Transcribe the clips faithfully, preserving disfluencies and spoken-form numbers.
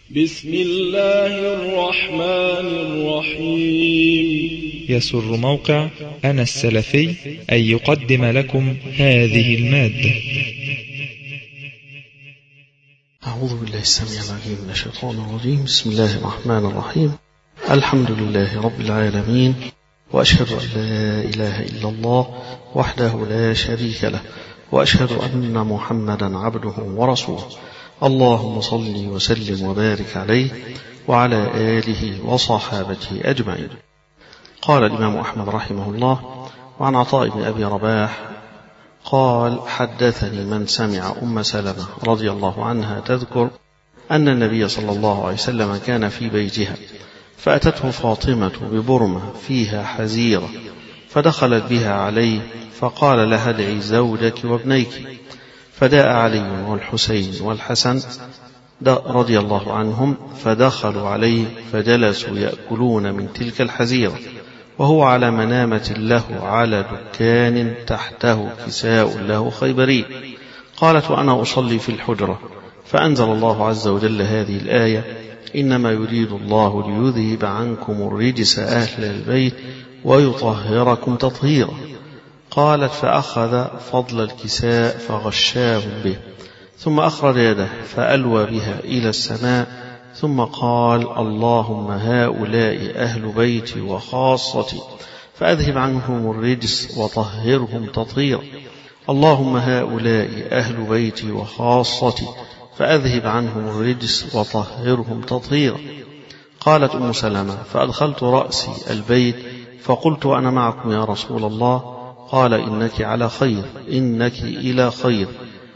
بسم الله الرحمن الرحيم. يسر موقع أنا السلفي أن يقدم لكم هذه المادة. أعوذ بالله السميع العليم من الشيطان الرجيم. بسم الله الرحمن الرحيم. الحمد لله رب العالمين، وأشهد أن لا إله إلا الله وحده لا شريك له، وأشهد أن محمدا عبده ورسوله. اللهم صل وسلم وبارك عليه وعلى آله وصحابته أجمعين. قال الإمام أحمد رحمه الله: وعن عطاء بن أبي رباح قال: حدثني من سمع أم سلمة رضي الله عنها تذكر أن النبي صلى الله عليه وسلم كان في بيتها، فأتته فاطمة ببرمة فيها حزيرة، فدخلت بها عليه فقال لها: ادعي زوجك وابنيك. فداء علي والحسين والحسن رضي الله عنهم، فدخلوا عليه فجلسوا يأكلون من تلك الحزيرة، وهو على منامة له على دكان تحته كساء له خيبري. قالت: وأنا أصلي في الحجرة، فأنزل الله عز وجل هذه الآية: إنما يريد الله ليذهب عنكم الرجس أهل البيت ويطهركم تطهيرا. قالت: فأخذ فضل الكساء فغشاهم به، ثم أخرج يده فألوى بها إلى السماء، ثم قال: اللهم هؤلاء أهل بيتي وخاصتي، فأذهب عنهم الرجس وطهرهم تطهيرا. اللهم هؤلاء أهل بيتي وخاصتي، فأذهب عنهم الرجس وطهرهم تطهيرا. قالت أم سلمة: فأدخلت رأسي البيت فقلت: أنا معكم يا رسول الله. قال: إنك على خير، إنك إلى خير.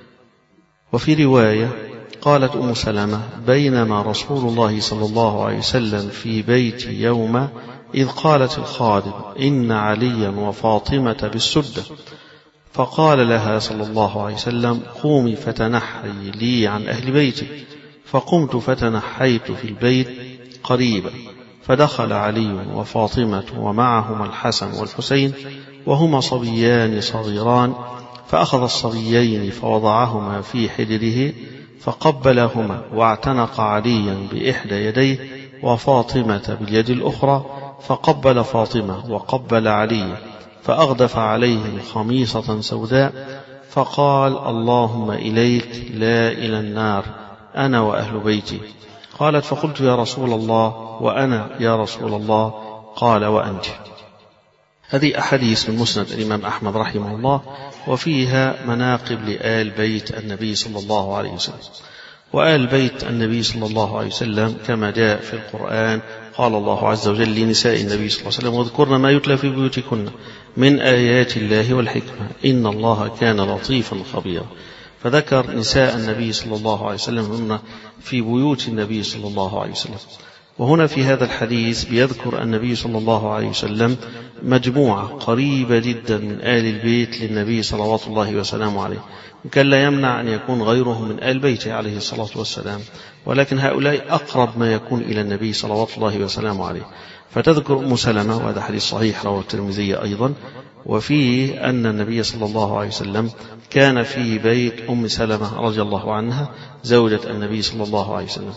وفي رواية قالت أم سلمة: بينما رسول الله صلى الله عليه وسلم في بيتي يوم، إذ قالت الخادم: إن عليا وفاطمة بالسدة. فقال لها صلى الله عليه وسلم: قومي فتنحي لي عن أهل بيتي. فقمت فتنحيت في البيت قريبا، فدخل علي وفاطمة ومعهما الحسن والحسين، وهما صبيان صغيران، فأخذ الصبيين فوضعهما في حجره فقبلهما، واعتنق عليا بإحدى يديه وفاطمة باليد الأخرى، فقبل فاطمة وقبل علي، فأغدف عليهم خميصة سوداء، فقال: اللهم إليك لا إلى النار، أنا وأهل بيتي. قالت: فقلت: يا رسول الله، وأنا يا رسول الله؟ قال: وأنت. هذه أحاديث من مسند الإمام أحمد رحمه الله، وفيها مناقب لآل بيت النبي صلى الله عليه وسلم. وآل بيت النبي صلى الله عليه وسلم كما جاء في القرآن، قال الله عز وجل لنساء النبي صلى الله عليه وسلم: واذكرن ما يتلى في بيوتكن من آيات الله والحكمة إن الله كان لطيفا خبيرا. فذكر نساء النبي صلى الله عليه وسلم هن في بيوت النبي صلى الله عليه وسلم. وهنا في هذا الحديث بيذكر النبي صلى الله عليه وسلم مجموعة قريبة جدا من آل البيت للنبي صلوات الله وسلامه عليه، وكان لا يمنع أن يكون غيرهم من آل بيته عليه الصلاة والسلام، ولكن هؤلاء أقرب ما يكون إلى النبي صلوات الله وسلامه عليه. فتذكر أم سلمة، وهذا حديث صحيح رواه الترمذي أيضا، وفيه أن النبي صلى الله عليه وسلم كان في بيت أم سلمة رضي الله عنها زوجة النبي صلى الله عليه وسلم،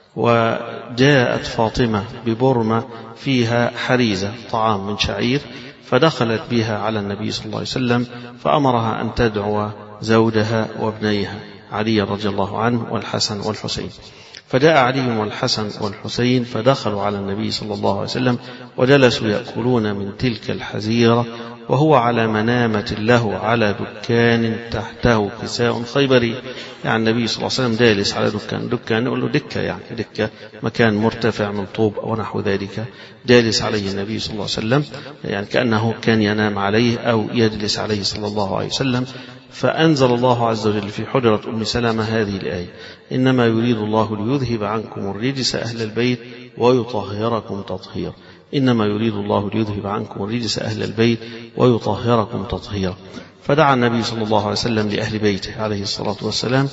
وجاءت فاطمة ببرمة فيها حريزة طعام من شعير، فدخلت بها على النبي صلى الله عليه وسلم، فأمرها أن تدعو زوجها وابنيها علي رضي الله عنه والحسن والحسين. فجاء علي والحسن والحسين فدخلوا على النبي صلى الله عليه وسلم، وجلسوا يأكلون من تلك الحزيرة، وهو على منامة له على دكان تحته كساء خيبري. يعني النبي صلى الله عليه وسلم جالس على دكان، دكان نقول له دكة، يعني دكة مكان مرتفع من طوب أو نحو ذلك، جالس عليه النبي صلى الله عليه وسلم، يعني كأنه كان ينام عليه أو يجلس عليه صلى الله عليه وسلم. فأنزل الله عز وجل في حجرة أم سلمة هذه الآية: إنما يريد الله ليذهب عنكم الرجس أهل البيت ويطهركم تطهيرا. إنما يريد الله ليذهب عنكم الرجس أهل البيت ويطهركم تطهيرا. فدعا النبي صلى الله عليه وسلم لأهل بيته عليه الصلاة والسلام.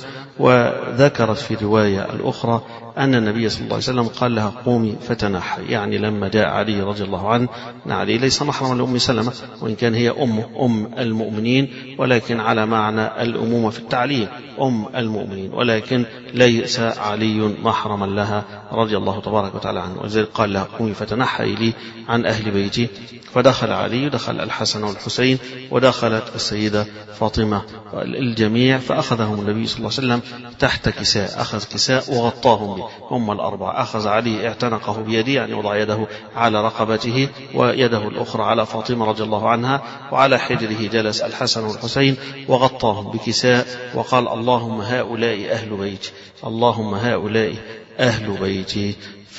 وذكرت في الرواية الأخرى أن النبي صلى الله عليه وسلم قال لها قومي فتنحي، يعني لما جاء علي رضي الله عنه، أن علي ليس محرما لأم سلمة وإن كان هي أم أم المؤمنين، ولكن على معنى الأمومة في التعليم أم المؤمنين، ولكن ليس علي محرما لها رضي الله تبارك وتعالى عنه. وذلك قال لها قومي فتنحي لي عن أهل بيتي. فدخل علي، دخل الحسن والحسين، ودخلت السيدة فاطمة، الجميع. فأخذهم النبي صلى الله عليه وسلم تحت كساء، أخذ كساء وغطاهم به هم الأربعة. أخذ علي اعتنقه بيده، يعني وضع يده على رقبته ويده الأخرى على فاطمة رضي الله عنها، وعلى حجره جلس الحسن والحسين وغطاهم بكساء وقال اللهم هؤلاء أهل بيتي، اللهم هؤلاء أهل بيتي.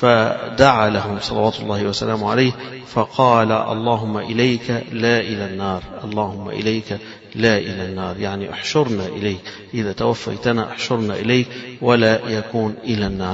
فدعا لهم صلوات الله وسلامه عليه فقال اللهم إليك لا إلى النار، اللهم إليك لا إلى النار، يعني احشرنا إليك، إذا توفيتنا احشرنا إليك ولا يكون إلى النار.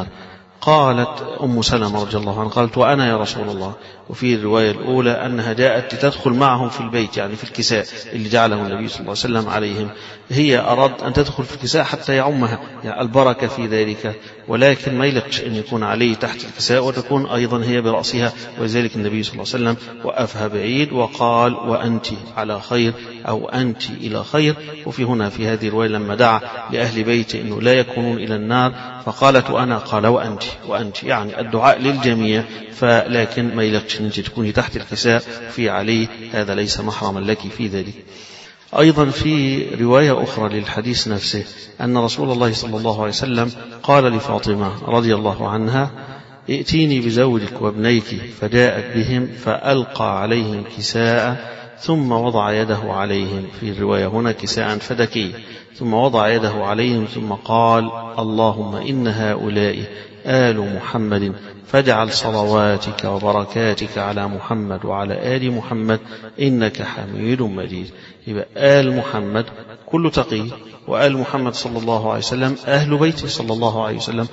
قالت أم سلمة رضي الله عنها قالت وأنا يا رسول الله. وفي الرواية الأولى أنها جاءت لتدخل معهم في البيت، يعني في الكساء اللي جعله النبي صلى الله عليه وسلم عليهم. هي أراد أن تدخل في الكساء حتى يعمها، يعني البركة في ذلك، ولكن ما يلقش أن يكون عليه تحت الكساء وتكون أيضا هي برأسها، ولذلك النبي صلى الله عليه وسلم وقفها بعيد وقال وأنت على خير أو أنت إلى خير. وفي هنا في هذه الرواية لما دعا لأهل بيته أنه لا يكونون إلى النار فقالت وأنا، قال وأنت وأنت، يعني الدعاء للجميع، فلكن ما يلقش أن تكوني تحت الكساء في عليه، هذا ليس محرما لك في ذلك. أيضا في رواية أخرى للحديث نفسه أن رسول الله صلى الله عليه وسلم قال لفاطمة رضي الله عنها ائتيني بزوجك وابنيك، فجاءت بهم فألقى عليهم كساء ثم وضع يده عليهم، في الرواية هنا كساء فدكي، ثم وضع يده عليهم ثم قال اللهم إن هؤلاء آل محمد فاجعل صلواتك وبركاتك على محمد وعلى آل محمد إنك حميد مجيد. يبقى آل محمد كل تقي، وآل محمد صلى الله عليه وسلم أهل بيته صلى الله عليه وسلم،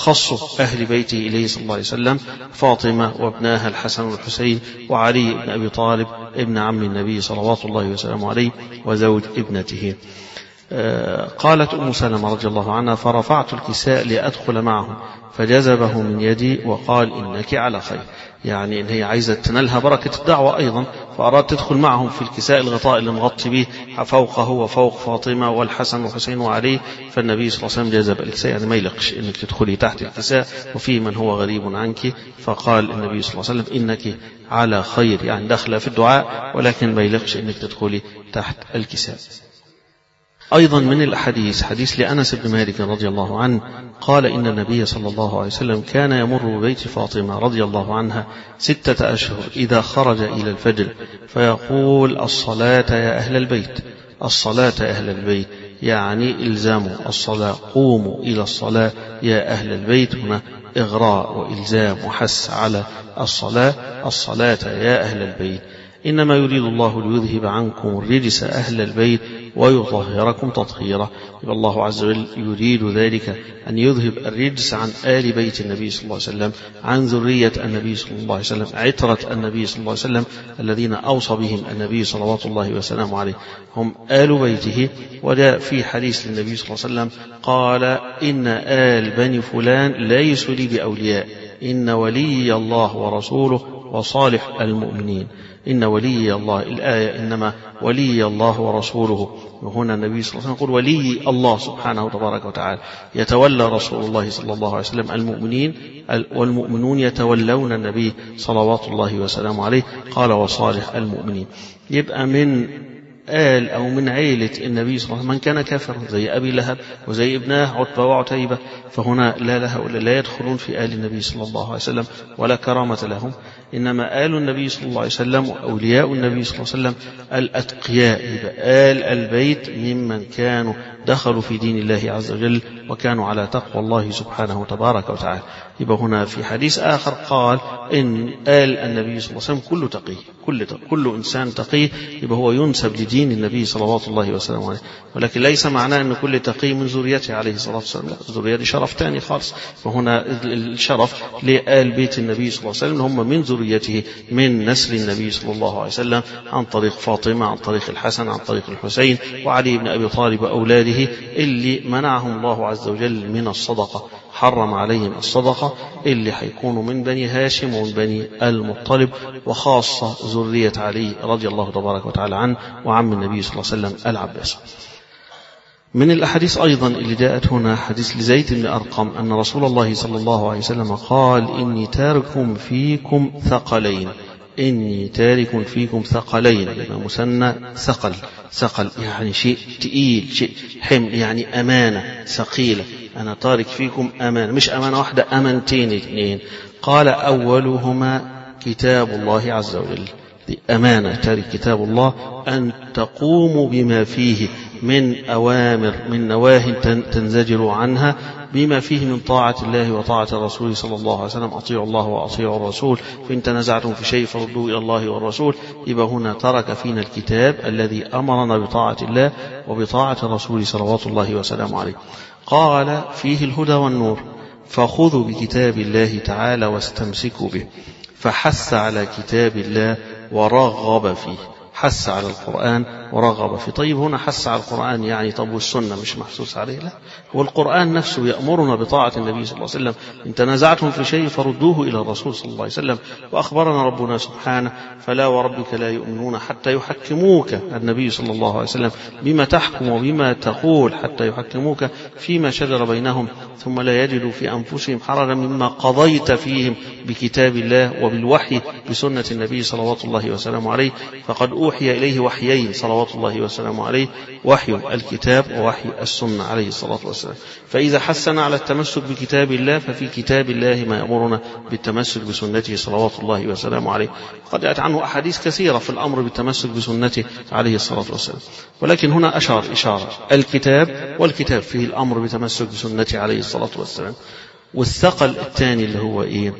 أخص أهل بيته إليه صلى الله عليه وسلم فاطمة وابناها الحسن والحسين وعلي بن أبي طالب ابن عم النبي صلوات الله وسلامه عليه وزوج ابنته. قالت أم سلمة رضي الله عنها فرفعت الكساء لأدخل معهم فجذبه من يدي وقال إنك على خير، يعني إن هي عايزة تنالها بركة الدعوة أيضا، فأراد تدخل معهم في الكساء الغطاء اللي مغطي به فوقه وفوق فاطمة والحسن والحسين وعليه. فالنبي صلى الله عليه وسلم جذب الكساء، يعني ما يلقش إنك تدخلي تحت الكساء وفي من هو غريب عنك، فقال النبي صلى الله عليه وسلم إنك على خير، يعني داخلة في الدعاء ولكن ما يلقش إنك تدخلي تحت الكساء. أيضا من الأحاديث حديث لأنس بن مالك رضي الله عنه قال إن النبي صلى الله عليه وسلم كان يمر ببيت فاطمة رضي الله عنها ستة أشهر إذا خرج إلى الفجر فيقول الصلاة يا أهل البيت، الصلاة يا أهل البيت، يعني إلزاموا الصلاة، قوموا إلى الصلاة يا أهل البيت، هنا إغراء وإلزام وحث على الصلاة، الصلاة يا أهل البيت. إنما يريد الله ليذهب عنكم الرجس أهل البيت ويطهركم تطهيرا. الله عز وجل يريد ذلك أن يذهب الرجس عن آل بيت النبي صلى الله عليه وسلم، عن ذرية النبي صلى الله عليه وسلم، عترة النبي صلى الله عليه وسلم الذين أوصى بهم النبي صلوات الله وسلامه عليه، هم آل بيته. وجاء في حديث للنبي صلى الله عليه وسلم قال إن آل بني فلان ليسوا لي بأولياء، إن ولي الله ورسوله وصالح المؤمنين. إن ولي الله، الآية إنما ولي الله ورسوله، وهنا النبي صلى الله عليه وسلم يقول ولي الله سبحانه وتبارك وتعالى، يتولى رسول الله صلى الله عليه وسلم المؤمنين والمؤمنون يتولون النبي صلوات الله وسلامه عليه، قال وصالح المؤمنين. يبقى من آل أو من عيلة النبي صلى الله عليه وسلم من كان كافرا زي أبي لهب وزي ابناه عتبة وعتيبة، فهنا لا له ولا لا يدخلون في آل النبي صلى الله عليه وسلم ولا كرامة لهم. إنما آل النبي صلى الله عليه وسلم وأولياء النبي صلى الله عليه وسلم الأتقياء، آل البيت ممن كانوا دخلوا في دين الله عز وجل وكانوا على تقوى الله سبحانه تبارك وتعالى. يبقى هنا في حديث آخر قال إن آل النبي صلى الله عليه وسلم كل تقي، كل, كل إنسان تقي، يبقى هو ينسب لدين النبي صلوات الله وسلامه عليه. ولكن ليس معناه أن كل تقي من ذريته عليه الصلاة والسلام، لا، الذرية دي شرف تاني خالص. وهنا الشرف لآل بيت النبي صلى الله عليه وسلم هم من ذريته، من نسل النبي صلى الله عليه وسلم، عن طريق فاطمة، عن طريق الحسن، عن طريق الحسين، وعلي بن أبي طالب وأولاده اللي منعهم الله عز وجل من الصدقة، حرم عليهم الصدقة، اللي حيكونوا من بني هاشم ومن بني المطلب، وخاصة ذرية علي رضي الله تبارك وتعالى عنه وعم النبي صلى الله عليه وسلم العباس. من الأحاديث أيضا اللي جاءت هنا حديث لزيد بن أرقم أن رسول الله صلى الله عليه وسلم قال إني تارك فيكم ثقلين، إني تارك فيكم ثقلين، مثنى ثقل، ثقل يعني شيء تقيل، شيء حمل، يعني أمانة ثقيلة، أنا تارك فيكم أمانة، مش أمانة واحدة، أمانتين اثنين. قال أولهما كتاب الله عز وجل، دي أمانة تارك كتاب الله، أن تقوموا بما فيه من أوامر، من نواهي تنزجر عنها، بما فيه من طاعة الله وطاعة الرسول صلى الله عليه وسلم، أطيعوا الله وأطيعوا الرسول، فإن تنازعتم في شيء فردوا إلى الله والرسول. يبقى هنا ترك فينا الكتاب الذي أمرنا بطاعة الله وبطاعة الرسول صلوات الله وسلامه عليه. قال فيه الهدى والنور، فخذوا بكتاب الله تعالى واستمسكوا به، فحث على كتاب الله ورغب فيه، حث على القرآن ورغب فيه. طيب هنا حث على القرآن يعني طب والسنة مش محسوس عليه؟ لا، والقرآن نفسه يأمرنا بطاعة النبي صلى الله عليه وسلم، إن تنازعتم في شيء فردوه إلى الرسول صلى الله عليه وسلم. وأخبرنا ربنا سبحانه فلا وربك لا يؤمنون حتى يحكموك، النبي صلى الله عليه وسلم بما تحكم وبما تقول، حتى يحكموك فيما شجر بينهم ثم لا يجدوا في أنفسهم حرجا مما قضيت فيهم بكتاب الله وبالوحي بسنة النبي صلوات الله وسلامه عليه. فقد أوحي إليه وحيين صلوات الله وسلامه عليه، وحي الكتاب ووحي السنة عليه الصلاة والسلام. فإذا حثنا على التمسك بكتاب الله ففي كتاب الله ما يأمرنا بالتمسك بسنته صلوات الله وسلامه عليه. قد جاءت عنه أحاديث كثيرة في الأمر بالتمسك بسنته عليه الصلاة والسلام، ولكن هنا أشار إشارة الكتاب، والكتاب فيه الأمر بتمسك بسنته عليه الصلاة والسلام. والثقل الثاني اللي هو إيه؟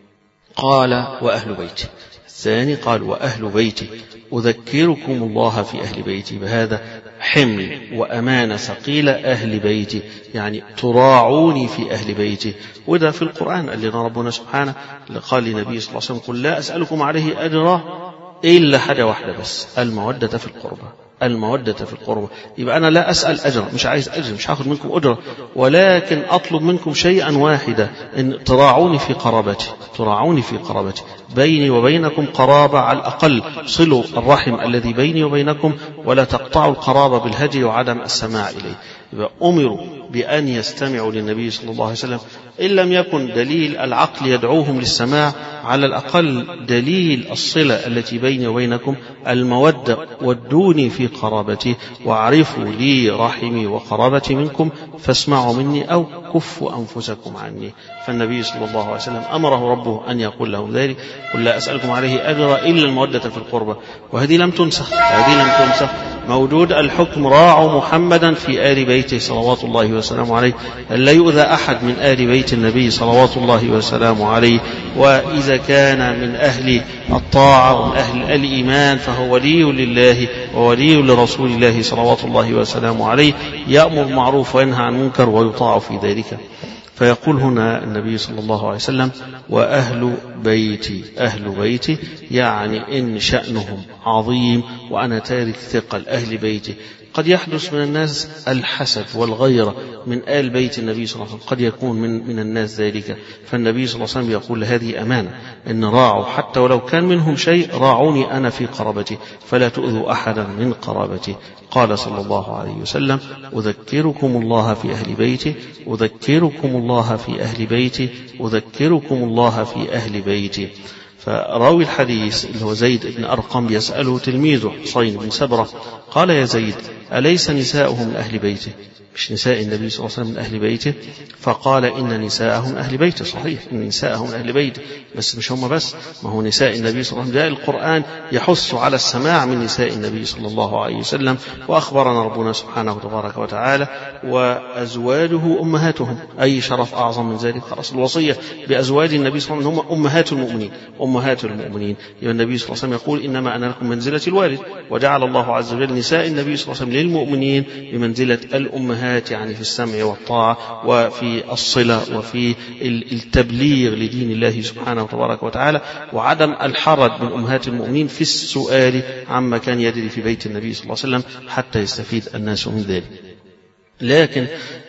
قال وأهل بيتي. الثاني قال وأهل بيتي، أذكركم الله في أهل بيتي، بهذا حمل وأمانة ثقيلة أهل بيتي، يعني تراعوني في أهل بيتي. وده في القرآن اللي ربنا سبحانه قال لنبي صلى الله عليه وسلم قل لا أسألكم عليه أجرا إلا حاجة واحدة بس، المودة في القربى، المودة في القربى. يبقى أنا لا أسأل أجر، مش عايز أجر، مش هاخد منكم أجرة، ولكن أطلب منكم شيئا واحدا، إن تراعوني في قرابتي، تراعوني في قرابتي، بيني وبينكم قرابة، على الأقل صلوا الرحم الذي بيني وبينكم، ولا تقطعوا القرابة بالهجر وعدم السماع إليه. يبقى أمروا بأن يستمعوا للنبي صلى الله عليه وسلم، إن لم يكن دليل العقل يدعوهم للسماع، على الأقل دليل الصلة التي بيني وبينكم، المودة، ودوني في قرابتي واعرفوا لي رحمي وقرابتي منكم، فاسمعوا مني أو كفوا أنفسكم عني. فالنبي صلى الله عليه وسلم أمره ربه أن يقول لهم ذلك قل لا أسألكم عليه أجرا إلا المودة في القربى. وهذه لم تنسخ، هذه لم تنسخ، موجود الحكم راعوا محمدا في آل بيته صلوات الله وسلامه عليه، لا يؤذى أحد من آل بيت النبي صلوات الله وسلامه عليه. وإذا كان من أهل الطاعة ومن أهل الإيمان فهو ولي لله وولي لرسول الله صلوات الله وسلامه عليه، يأمر بالمعروف وينهى عن المنكر ويطاع في ذلك. فيقول هنا النبي صلى الله عليه وسلم وأهل بيتي، أهل بيتي يعني إن شأنهم عظيم وأنا تارك ثقل أهل بيتي. قد يحدث من الناس الحسد والغيرة من آل بيت النبي صلى الله عليه وسلم، قد يكون من, من الناس ذلك. فالنبي صلى الله عليه وسلم يقول هذه أمانة، إن راعوا حتى ولو كان منهم شيء، راعوني أنا في قرابتي فلا تؤذوا أحدا من قرابتي. قال صلى الله عليه وسلم أذكركم الله في أهل بيتي، أذكركم الله في أهل بيتي، أذكركم الله في أهل بيتي. فراوي الحديث اللي هو زيد بن أرقم يسأله تلميذه حسين بن سبرة قال يا زيد أليس نساؤه من أهل بيته؟ مش نساء النبي صلى الله عليه وسلم من أهل بيته؟ فقال إن نساءه من أهل بيته. صحيح إن نساءه من أهل بيته، بس مش هم بس، ما هو نساء النبي صلى الله عليه وسلم جاء القرآن يحث على السماع من نساء النبي صلى الله عليه وسلم، وأخبرنا ربنا سبحانه تبارك وتعالى وأزواجه أمهاتهم، أي شرف أعظم من ذلك؟ خلاص الوصية بأزواج النبي صلى الله عليه وسلم هم أمهات المؤمنين، أمهات المؤمنين. يعني النبي صلى الله عليه وسلم يقول إنما أنا لكم منزلة الوالد، وجعل الله عز وجل نساء النبي صلى الله عليه وسلم للمؤمنين بمنزلة الأمهات، يعني في السمع والطاعة وفي الصلة وفي التبليغ لدين الله سبحانه تبارك وتعالى، وعدم الحرج من أمهات المؤمنين في السؤال عما كان يجري في بيت النبي صلى الله عليه وسلم حتى يستفيد الناس من ذلك. لكن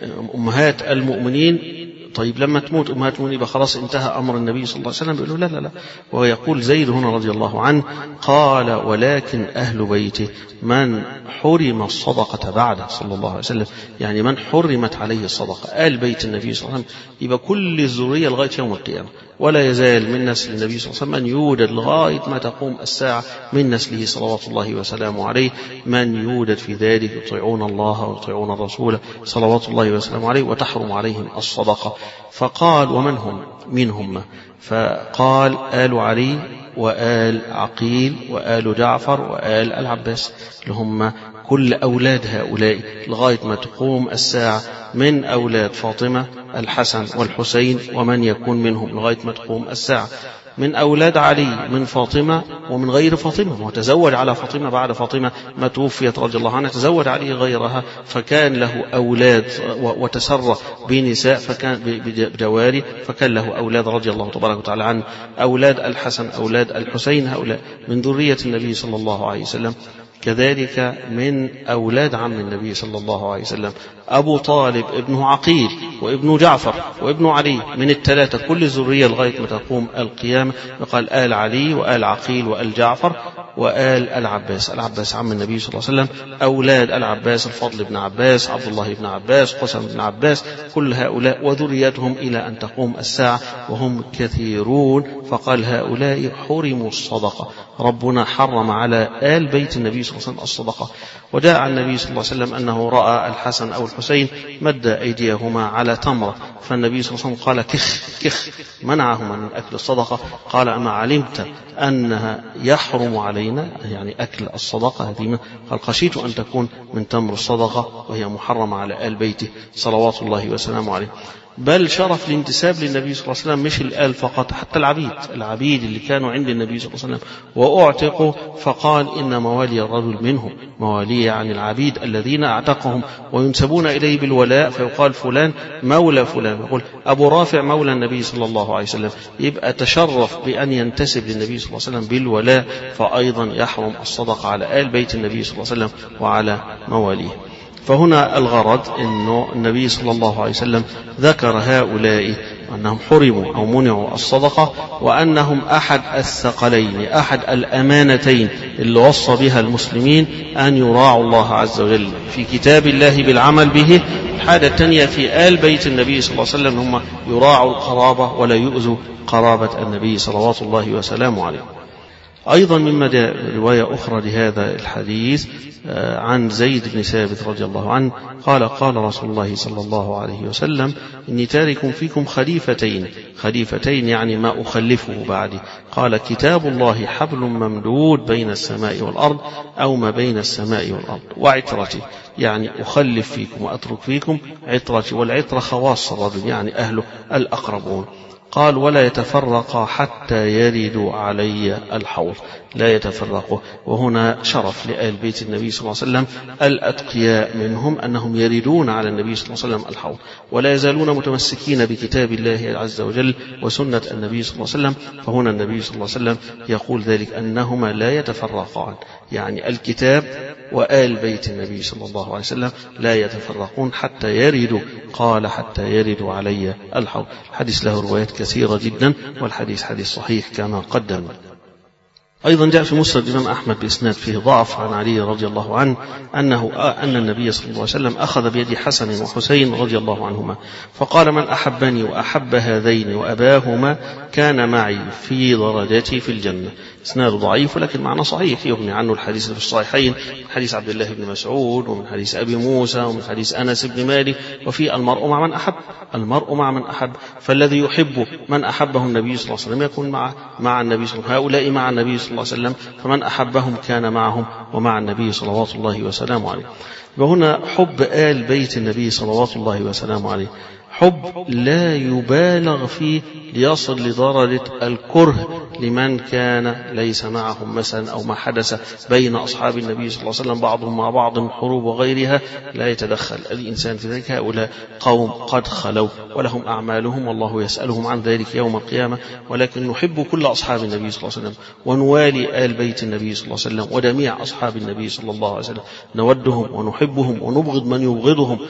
أمهات المؤمنين، طيب لما تموت أمهات المؤمنين يبقى خلاص انتهى أمر النبي صلى الله عليه وسلم؟ يقول له لا لا لا. ويقول زيد هنا رضي الله عنه قال ولكن أهل بيته من حرم الصدقة بعده صلى الله عليه وسلم، يعني من حرمت عليه الصدقة. آل بيت النبي صلى الله عليه وسلم يبقى كل الذرية لغاية يوم القيامة، ولا يزال من نسل النبي صلى الله عليه وسلم من يوجد لغاية ما تقوم الساعة من نسله صلوات الله وسلامه عليه، من يوجد في ذلك يطيعون الله ويطيعون الرسول صلوات الله وسلامه عليه، وتحرم عليهم الصدقة. فقال ومن هم؟ من هم؟ فقال آل علي وآل عقيل وآل جعفر وآل العباس، اللي هم كل أولاد هؤلاء لغاية ما تقوم الساعة، من أولاد فاطمة الحسن والحسين ومن يكون منهم لغاية ما تقوم الساعة، من أولاد علي من فاطمة ومن غير فاطمة، وتزوج على فاطمة بعد فاطمة ما توفيت رضي الله عنها، تزوج عليه غيرها فكان له أولاد، وتسرى بنساء فكان بجواري فكان له أولاد رضي الله تبارك وتعالى عنه، أولاد الحسن أولاد الحسين هؤلاء من ذرية النبي صلى الله عليه وسلم. كذلك من أولاد عم النبي صلى الله عليه وسلم أبو طالب ابنه عقيل وابن جعفر وابن علي، من الثلاثة كل ذرية لغاية ما تقوم القيامة. وقال آل علي وآل عقيل وآل جعفر وآل العباس. العباس عم النبي صلى الله عليه وسلم، أولاد العباس الفضل بن عباس، عبد الله بن عباس، قسم بن عباس، كل هؤلاء وذريتهم إلى أن تقوم الساعة وهم كثيرون. فقال هؤلاء حرموا الصدقة، ربنا حرم على آل بيت النبي صلى الله عليه وسلم الصدقة. وجاء عن النبي صلى الله عليه وسلم أنه رأى الحسن أو الحسين مد أيديهما على تمرة، فالنبي صلى الله عليه وسلم قال كخ كخ، منعهما من أكل الصدقة. قال أما علمت أنها يحرم علينا، يعني أكل الصدقة هذه؟ قال خشيت أن تكون من تمر الصدقة وهي محرمة على آل بيته صلوات الله وسلامه عليه. بل شرف الانتساب للنبي صلى الله عليه وسلم مش الآل فقط، حتى العبيد العبيد اللي كانوا عند النبي صلى الله عليه وسلم وأعتقوا، فقال إن موالي الرجل منهم، موالي عن العبيد الذين أعتقهم وينسبون إليه بالولاء، فيقال فلان مولى فلان، يقول أبو رافع مولى النبي صلى الله عليه وسلم، يبقى تشرف بأن ينتسب للنبي صلى الله عليه وسلم بالولاء، فأيضا يحرم الصدقة على آل بيت النبي صلى الله عليه وسلم وعلى مواليه. فهنا الغرض أنه النبي صلى الله عليه وسلم ذكر هؤلاء أنهم حرموا أو منعوا الصدقة، وأنهم أحد الثقلين، أحد الأمانتين اللي وصى بها المسلمين أن يراعوا الله عز وجل في كتاب الله بالعمل به. الحاجة الثانية في آل بيت النبي صلى الله عليه وسلم هم يراعوا القرابة ولا يؤذوا قرابة النبي صلوات الله وسلامه عليه. أيضا مما جاء رواية أخرى لهذا الحديث عن زيد بن ثابت رضي الله عنه قال قال رسول الله صلى الله عليه وسلم إني تارك فيكم خليفتين، خليفتين يعني ما أخلفه بعدي. قال كتاب الله حبل ممدود بين السماء والأرض أو ما بين السماء والأرض، وعترتي يعني أخلف فيكم وأترك فيكم عترتي، والعترة خواص الرجل يعني أهله الأقربون. قال ولا يتفرق حتى يردوا علي الحوض، لا يتفرقوا. وهنا شرف لآل بيت النبي صلى الله عليه وسلم الأتقياء منهم أنهم يردون على النبي صلى الله عليه وسلم الحوض، ولا يزالون متمسكين بكتاب الله عز وجل وسنة النبي صلى الله عليه وسلم. فهنا النبي صلى الله عليه وسلم يقول ذلك أنهما لا يتفرقان، يعني الكتاب وآل بيت النبي صلى الله عليه وسلم لا يتفرقون حتى يردوا، قال حتى يردوا علي الحوض. حديث له روايات كثيرة جدا، والحديث حديث صحيح كما قدم. أيضا جاء في مسند الإمام أحمد بإسناد فيه ضعف عن علي رضي الله عنه أنه أن النبي صلى الله عليه وسلم أخذ بيد حسن وحسين رضي الله عنهما فقال من أحبني وأحب هذين وأباهما كان معي في درجتي في الجنة. إسناد ضعيف ولكن معنى صحيح، يغني عنه الحديث في الصحيحين من حديث عبد الله بن مسعود ومن حديث أبي موسى ومن حديث أنس بن مالك. وفي المرء مع من أحب، المرء مع من أحب، فالذي يحب من أحبه النبي صلى الله عليه وسلم يكون مع مع النبي صلى الله عليه وسلم، هؤلاء مع النبي صلى الله عليه وسلم، فمن أحبهم كان معهم ومع النبي صلوات الله وسلامه عليه. وهنا حب آل بيت النبي صلوات الله وسلامه عليه حب لا يبالغ فيه ليصل لدرجة الكره لمن كان ليس معهم مثلا، أو ما حدث بين أصحاب النبي صلى الله عليه وسلم بعضهم مع بعض من حروب وغيرها لا يتدخل الإنسان في ذلك. هؤلاء قوم قد خلوا ولهم أعمالهم والله يسألهم عن ذلك يوم القيامة، ولكن نحب كل أصحاب النبي صلى الله عليه وسلم ونوالي آل بيت النبي صلى الله عليه وسلم وجميع أصحاب النبي صلى الله عليه وسلم، نودهم ونحبهم ونبغض من يبغضهم.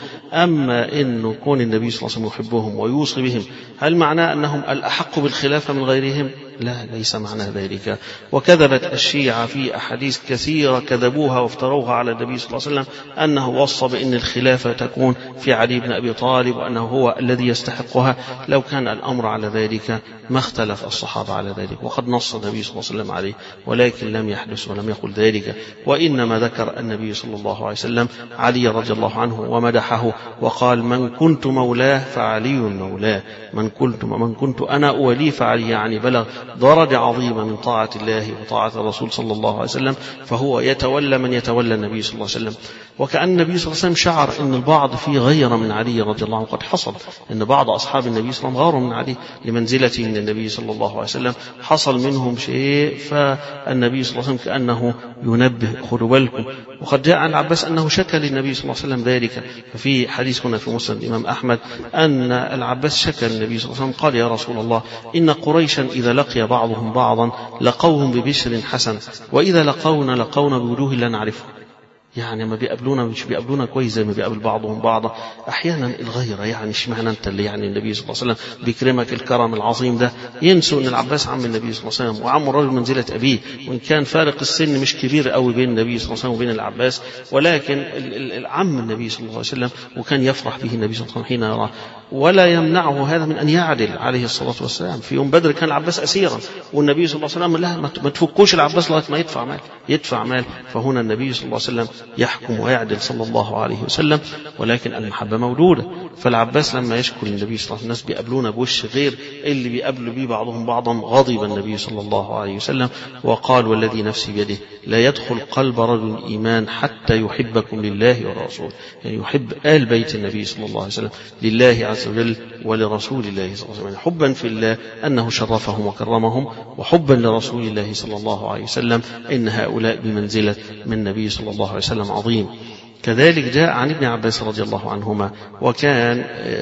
أما إن كون النبي صلى الله عليه وسلم يحبهم ويوصي بهم هل معناه أنهم الأحق بالخلافة من غيرهم؟ لا، ليس معنى ذلك. وكذبت الشيعة في أحاديث كثيرة كذبوها وافتروها على النبي صلى الله عليه وسلم أنه وصى بأن الخلافة تكون في علي بن أبي طالب وأنه هو الذي يستحقها. لو كان الأمر على ذلك ما اختلف الصحابة على ذلك، وقد نص النبي صلى الله عليه وسلم عليه، ولكن لم يحدث ولم يقل ذلك. وإنما ذكر النبي صلى الله عليه وسلم علي رضي الله عنه ومدحه وقال: من كنت مولاه فعلي مولاه، من كنت من كنت أنا أوليه فعلي، يعني بلغ درجة عظيمة من طاعة الله وطاعة الرسول صلى الله عليه وسلم، فهو يتولى من يتولى النبي صلى الله عليه وسلم. وكأن النبي صلى الله عليه وسلم شعر أن البعض في غير من علي رضي الله عنه قد حصل، أن بعض أصحاب النبي صلى الله عليه وسلم غاروا من علي لمنزلته من النبي صلى الله عليه وسلم، حصل منهم شيء، فالنبي صلى الله عليه وسلم كأنه ينبه: خذوا بالكم. وقد جاء عن العباس أنه شكى للنبي صلى الله عليه وسلم ذلك، ففي حديث هنا في مسند الإمام أحمد أن العباس شكى للنبي صلى الله عليه وسلم قال: يا رسول الله، إن قريشا إذا لقي بعضهم بعضا لقوهم ببشر حسن، وإذا لقونا لقونا بوجوه لا نعرفه. يعني ما بيقابلونا مش بيقابلونا كويس زي ما بيقابل بعضهم بعضا. احيانا الغيره، يعني اشمعنى انت اللي يعني النبي صلى الله عليه وسلم بيكرمك الكرم العظيم ده، ينسوا ان العباس عم النبي صلى الله عليه وسلم وعم الرجل منزله ابيه، وان كان فارق السن مش كبير قوي بين النبي صلى الله عليه وسلم وبين العباس، ولكن العم النبي صلى الله عليه وسلم، وكان يفرح به النبي صلى الله عليه وسلم حين يراه، ولا يمنعه هذا من ان يعدل عليه الصلاه والسلام. في يوم بدر كان العباس اسيرا، والنبي صلى الله عليه وسلم لا ما تفكوش العباس لغايه ما يدفع مال يدفع مال فهنا النبي صلى الله عليه وسلم يحكم ويعدل صلى الله عليه وسلم، ولكن المحبة موجودة. فالعباس لما يشكر النبي صلى الله عليه وسلم الناس بيقابلونا بوش غير اللي بيقابلوا بيه بعضهم بعضا، غضب النبي صلى الله عليه وسلم وقال: والذي نفسي بيده لا يدخل قلب رجل إيمان حتى يحبكم لله ورسوله، يعني يحب آل بيت النبي صلى الله عليه وسلم لله عز وجل ولرسول الله صلى الله عليه وسلم، حبا في الله أنه شرفهم وكرمهم، وحبا لرسول الله صلى الله عليه وسلم إن هؤلاء بمنزلة من النبي صلى الله عليه وسلم عظيم. كذلك جاء عن ابن عباس رضي الله عنهما، وكان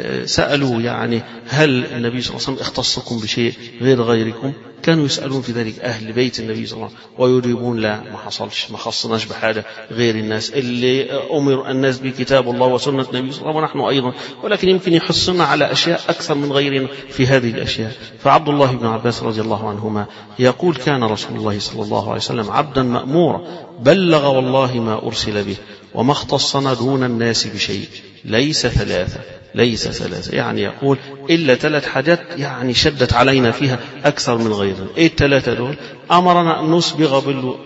سألوا يعني هل النبي صلى الله عليه وسلم اختصكم بشيء غير غيركم؟ كانوا يسألون في ذلك أهل بيت النبي صلى الله عليه وسلم ويجيبون: لا، ما حصلش، ما خصناش بحاجة غير الناس اللي أمر الناس بكتاب الله وسنة النبي صلى الله عليه وسلم، ونحن أيضا، ولكن يمكن يحصنا على أشياء أكثر من غيرنا في هذه الأشياء. فعبد الله بن عباس رضي الله عنهما يقول: كان رسول الله صلى الله عليه وسلم عبدا مأمورا بلغ والله ما أرسل به، وما اختصنا دون الناس بشيء، ليس ثلاثة ليس ثلاثة يعني يقول إلا ثلاث حاجات يعني شدت علينا فيها أكثر من غيرنا. إيه الثلاثة دول؟ أمرنا أن نسبغ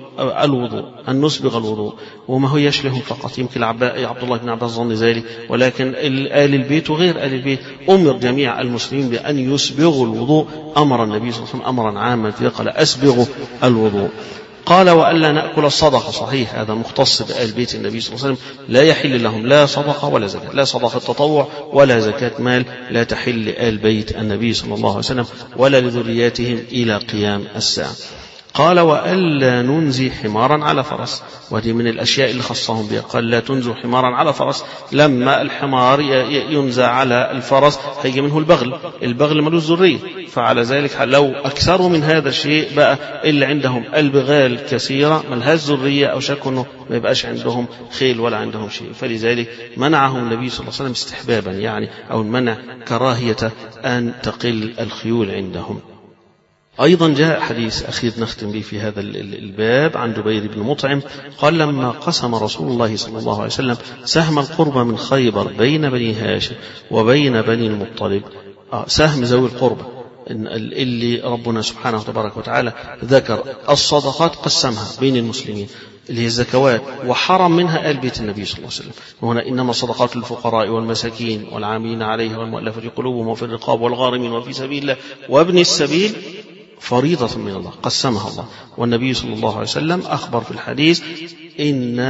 الوضوء أن نسبغ الوضوء وما هو يشله فقط، يمكن عبد الله بن عباس ظن ذلك، ولكن آل البيت وغير آل البيت أمر جميع المسلمين بأن يسبغوا الوضوء. أمر النبي صلى الله عليه وسلم أمرا عاما قال: أسبغوا الوضوء. قال: وألا نأكل الصدقة. صحيح، هذا مختص بآل بيت النبي صلى الله عليه وسلم، لا يحل لهم لا صدقة ولا زكاة، لا صدقة تطوع ولا زكاة مال، لا تحل آل بيت النبي صلى الله عليه وسلم ولا لذرياتهم إلى قيام الساعة. قال: وألا ننزي حمارا على فرس، وهذه من الأشياء اللي خصهم بها، قال: لا تنزوا حمارا على فرس. لما الحمار ينزى على الفرس هيجي منه البغل، البغل ملوش ذرية، فعلى ذلك لو أكثروا من هذا الشيء بقى اللي عندهم البغال كثيرة ملهاش ذرية، أو شك أنه ما يبقاش عندهم خيل ولا عندهم شيء، فلذلك منعهم النبي صلى الله عليه وسلم استحبابا، يعني أو منع كراهية أن تقل الخيول عندهم. أيضا جاء حديث أخير نختم به في هذا الباب عن جبير بن مطعم قال: لما قسم رسول الله صلى الله عليه وسلم سهم القربة من خيبر بين بني هاشم وبين بني المطلب، آه سهم ذوي القربة اللي ربنا سبحانه وتبارك وتعالى ذكر الصدقات قسمها بين المسلمين اللي هي الزكوات، وحرم منها آل بيت النبي صلى الله عليه وسلم. وهنا إنما صدقات للفقراء والمساكين والعاملين عليها والمؤلفة قلوبهم وفي الرقاب والغارمين وفي سبيل الله وابن السبيل فريضة من الله قسمها الله. والنبي صلى الله عليه وسلم أخبر في الحديث إن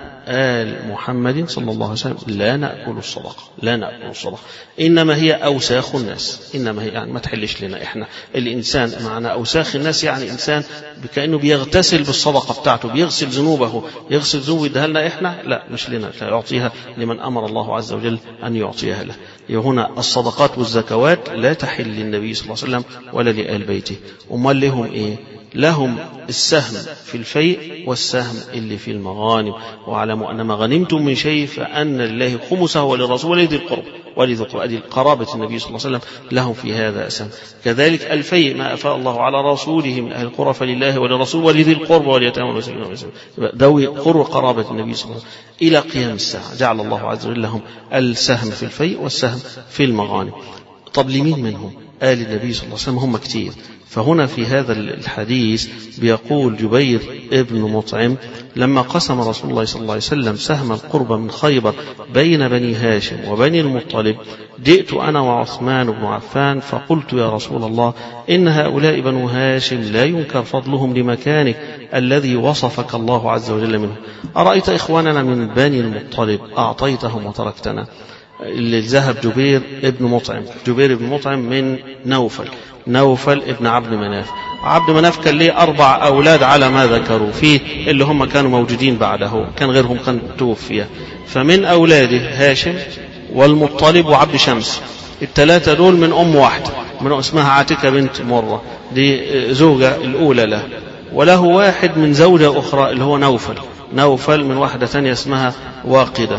آل محمد صلى الله عليه وسلم لا نأكل الصدقة، لا نأكل الصدقة، إنما هي أوساخ الناس، إنما هي يعني ما تحلش لنا إحنا. الإنسان معنى أوساخ الناس يعني إنسان كأنه بيغتسل بالصدقة بتاعته، بيغسل ذنوبه، يغسل ذنوبه يديها لنا إحنا، لا مش لنا، يعطيها لمن أمر الله عز وجل أن يعطيها له. هنا الصدقات والزكوات لا تحل للنبي صلى الله عليه وسلم ولا لآل بيته. أمال لهم إيه؟ لهم السهم في الفيء والسهم اللي في المغانم. واعلموا أن ما غنمتم من شيء فأن لله خمسه وللرسول ولذي القرب ولذي القرب، قرابة النبي صلى الله عليه وسلم لهم في هذا أسهم. كذلك الفيء ما أفاء الله على رسوله من أهل القرى فلله وللرسول ولذي القرب واليتامى والمساكين ذوي قرب قرابة النبي صلى الله عليه وسلم إلى قيام الساعة. جعل الله عز وجل لهم السهم في الفيء والسهم في المغانم. طب لمين منهم؟ آل النبي صلى الله عليه وسلم هم كتير. فهنا في هذا الحديث بيقول جبير ابن مطعم لما قسم رسول الله صلى الله عليه وسلم سهم القرب من خيبر بين بني هاشم وبني المطلب، جئت أنا وعثمان بن عفان فقلت يا رسول الله إن هؤلاء بنو هاشم لا ينكر فضلهم لمكانك الذي وصفك الله عز وجل منه، أرأيت إخواننا من بني المطلب أعطيتهم وتركتنا. اللي ذهب جبير ابن مطعم، جبير ابن مطعم من نوفل، نوفل ابن عبد مناف. عبد مناف كان ليه أربع أولاد على ما ذكروا فيه اللي هم كانوا موجودين بعده، كان غيرهم كان توفي. فمن أولاده هاشم والمطلب وعبد شمس، الثلاثة دول من أم واحدة من اسمها عاتكة بنت مرة، دي زوجة الأولى له. وله واحد من زوجة أخرى اللي هو نوفل، نوفل من واحدة ثانية اسمها واقدة.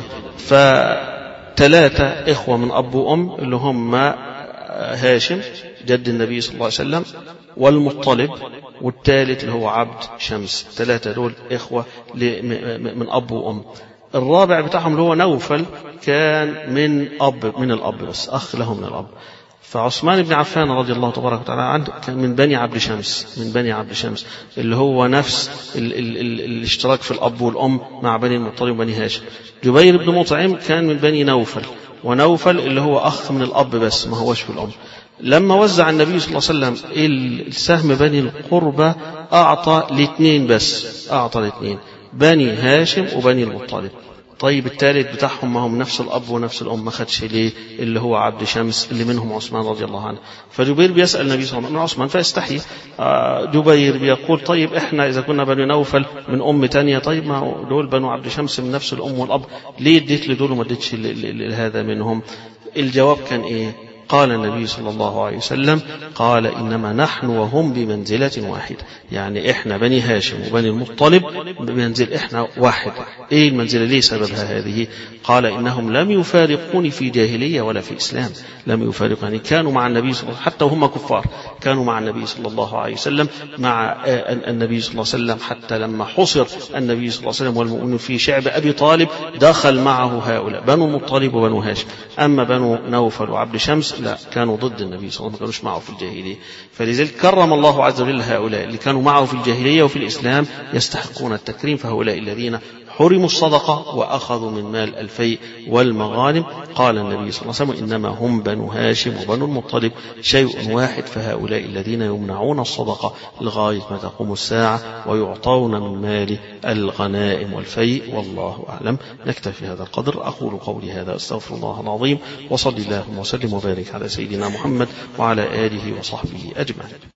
فثلاثة إخوة من أب وأم اللي هم هاشم جد النبي صلى الله عليه وسلم والمطلب والثالث اللي هو عبد شمس، ثلاثة دول إخوة من أب وأم. الرابع بتاعهم اللي هو نوفل كان من أب من الأب بس، أخ له من الأب. فعثمان بن عفان رضي الله تبارك وتعالى عنه كان من بني عبد شمس، من بني عبد شمس اللي هو نفس ال ال ال الاشتراك في الأب والأم مع بني المطلب وبني هاشم. جبير بن مطعم كان من بني نوفل، ونوفل اللي هو أخ من الأب بس ما هوش في الأم. لما وزع النبي صلى الله عليه وسلم السهم بني القربة أعطى الاثنين بس، أعطى الاثنين بني هاشم وبني المطلب. طيب الثالث بتاعهم ما هم نفس الأب ونفس الأم ما خدش ليه؟ اللي هو عبد شمس اللي منهم عثمان رضي الله عنه. فجبير بيسأل النبي صلى الله عليه وسلم عثمان فيستحي. جبير بيقول طيب إحنا إذا كنا بني نوفل من أم تانية، طيب ما دول بنو عبد شمس من نفس الأم والأب، ليه اديت لدول وما اديتش لهذا منهم؟ الجواب كان إيه؟ قال النبي صلى الله عليه وسلم قال إنما نحن وهم بمنزلة واحدة، يعني إحنا بني هاشم وبني المطلب بمنزل إحنا واحد. إيه المنزلة؟ ليه سببها هذه؟ قال إنهم لم يفارقوني في جاهلية ولا في إسلام، لم يفارقوني، كانوا مع النبي صلى الله عليه وسلم حتى وهم كفار، كانوا مع النبي صلى الله عليه وسلم مع النبي صلى الله عليه وسلم حتى لما حصر النبي صلى الله عليه وسلم والمؤمنون في شعب أبي طالب دخل معه هؤلاء بنو المطلب وبنو هاشم. أما بنو نوفل وعبد شمس لا، كانوا ضد النبي صلى الله عليه وسلم، ما كانوش معه في الجاهلية. فلذلك كرم الله عز وجل هؤلاء اللي كانوا معه في الجاهلية وفي الإسلام يستحقون التكريم، فهؤلاء الذين حرموا الصدقة وأخذوا من مال الفيء والمغانم. قال النبي صلى الله عليه وسلم إنما هم بنو هاشم وبنو المطلب شيء واحد، فهؤلاء الذين يمنعون الصدقة لغاية ما تقوم الساعة ويعطون من مال الغنائم والفيء. والله أعلم. نكتفي هذا القدر. أقول قولي هذا أستغفر الله العظيم، وصلي اللهم وسلم وبارك على سيدنا محمد وعلى آله وصحبه أجمعين.